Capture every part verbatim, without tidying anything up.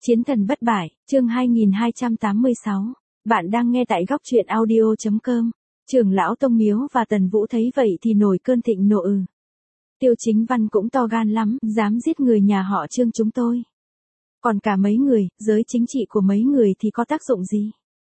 Chiến thần bất bại, chương hai nghìn hai trăm tám mươi sáu. Bạn đang nghe tại góc truyện audio chấm com. Trưởng lão Tông Miếu và Tần Vũ thấy vậy thì nổi cơn thịnh nộ ừ. Tiêu Chính Văn cũng to gan lắm, dám giết người nhà họ Trương chúng tôi. Còn cả mấy người, giới chính trị của mấy người thì có tác dụng gì?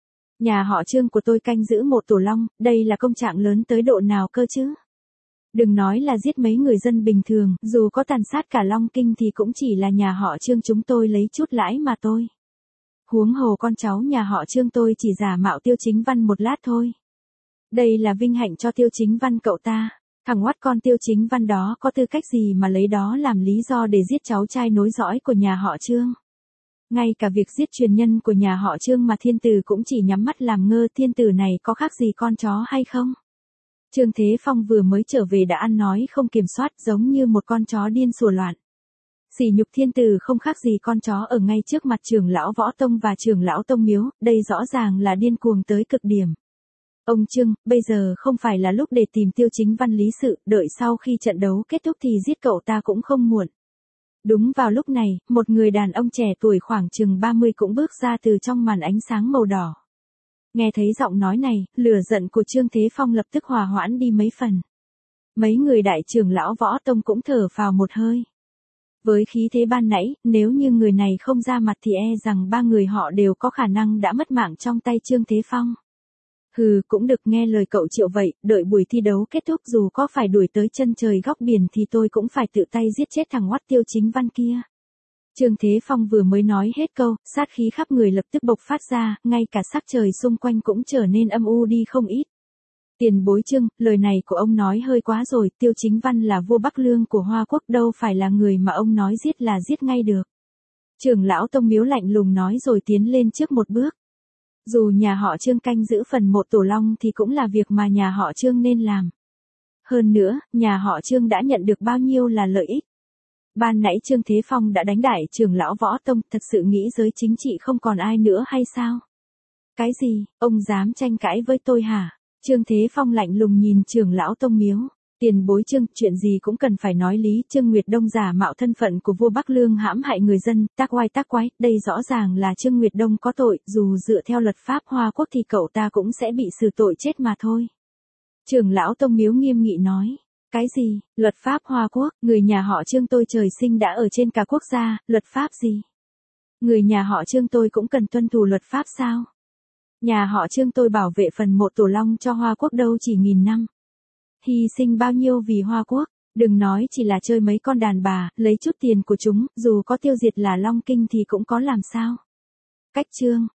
Nhà họ Trương của tôi canh giữ một tổ long, đây là công trạng lớn tới độ nào cơ chứ? Đừng nói là giết mấy người dân bình thường, dù có tàn sát cả Long Kinh thì cũng chỉ là nhà họ Trương chúng tôi lấy chút lãi mà tôi. Huống hồ con cháu nhà họ Trương tôi chỉ giả mạo Tiêu Chính Văn một lát thôi. Đây là vinh hạnh cho Tiêu Chính Văn cậu ta. Thằng oắt con Tiêu Chính Văn đó có tư cách gì mà lấy đó làm lý do để giết cháu trai nối dõi của nhà họ Trương. Ngay cả việc giết truyền nhân của nhà họ Trương mà thiên tử cũng chỉ nhắm mắt làm ngơ, thiên tử này có khác gì con chó hay không? Trương Thế Phong vừa mới trở về đã ăn nói không kiểm soát, giống như một con chó điên sủa loạn. Sỉ nhục thiên tử không khác gì con chó ở ngay trước mặt trưởng lão Võ Tông và trưởng lão Tông Miếu, đây rõ ràng là điên cuồng tới cực điểm. Ông Trương, bây giờ không phải là lúc để tìm Tiêu Chính Văn lý sự, đợi sau khi trận đấu kết thúc thì giết cậu ta cũng không muộn. Đúng vào lúc này, một người đàn ông trẻ tuổi khoảng chừng ba mươi cũng bước ra từ trong màn ánh sáng màu đỏ. Nghe thấy giọng nói này, lửa giận của Trương Thế Phong lập tức hòa hoãn đi mấy phần. Mấy người đại trưởng lão Võ Tông cũng thở phào một hơi. Với khí thế ban nãy, nếu như người này không ra mặt thì e rằng ba người họ đều có khả năng đã mất mạng trong tay Trương Thế Phong. Hừ, cũng được, nghe lời cậu Triệu vậy, đợi buổi thi đấu kết thúc dù có phải đuổi tới chân trời góc biển thì tôi cũng phải tự tay giết chết thằng oắt Tiêu Chính Văn kia. Trương Thế Phong vừa mới nói hết câu, sát khí khắp người lập tức bộc phát ra, ngay cả sắc trời xung quanh cũng trở nên âm u đi không ít. Tiền bối Trương, lời này của ông nói hơi quá rồi, Tiêu Chính Văn là vua Bắc Lương của Hoa Quốc, đâu phải là người mà ông nói giết là giết ngay được. Trưởng lão Tông Miếu lạnh lùng nói rồi tiến lên trước một bước. Dù nhà họ Trương canh giữ phần một tổ long thì cũng là việc mà nhà họ Trương nên làm. Hơn nữa, nhà họ Trương đã nhận được bao nhiêu là lợi ích. Ban nãy Trương Thế Phong đã đánh đại trưởng lão Võ Tông, thật sự nghĩ giới chính trị không còn ai nữa hay sao? Cái gì, ông dám tranh cãi với tôi hả? Trương Thế Phong lạnh lùng nhìn trưởng lão Tông Miếu. Tiền bối Trương, chuyện gì cũng cần phải nói lý. Trương Nguyệt Đông giả mạo thân phận của vua Bắc Lương hãm hại người dân, tác oai tác quái, đây rõ ràng là Trương Nguyệt Đông có tội, dù dựa theo luật pháp Hoa Quốc thì cậu ta cũng sẽ bị xử tội chết mà thôi. Trưởng lão Tông Miếu nghiêm nghị nói. Cái gì, luật pháp Hoa Quốc, người nhà họ Trương tôi trời sinh đã ở trên cả quốc gia, luật pháp gì? Người nhà họ Trương tôi cũng cần tuân thủ luật pháp sao? Nhà họ Trương tôi bảo vệ phần một tổ long cho Hoa Quốc đâu chỉ nghìn năm. Hy sinh bao nhiêu vì Hoa Quốc, đừng nói chỉ là chơi mấy con đàn bà, lấy chút tiền của chúng, dù có tiêu diệt là Long Kinh thì cũng có làm sao. Cách Trương,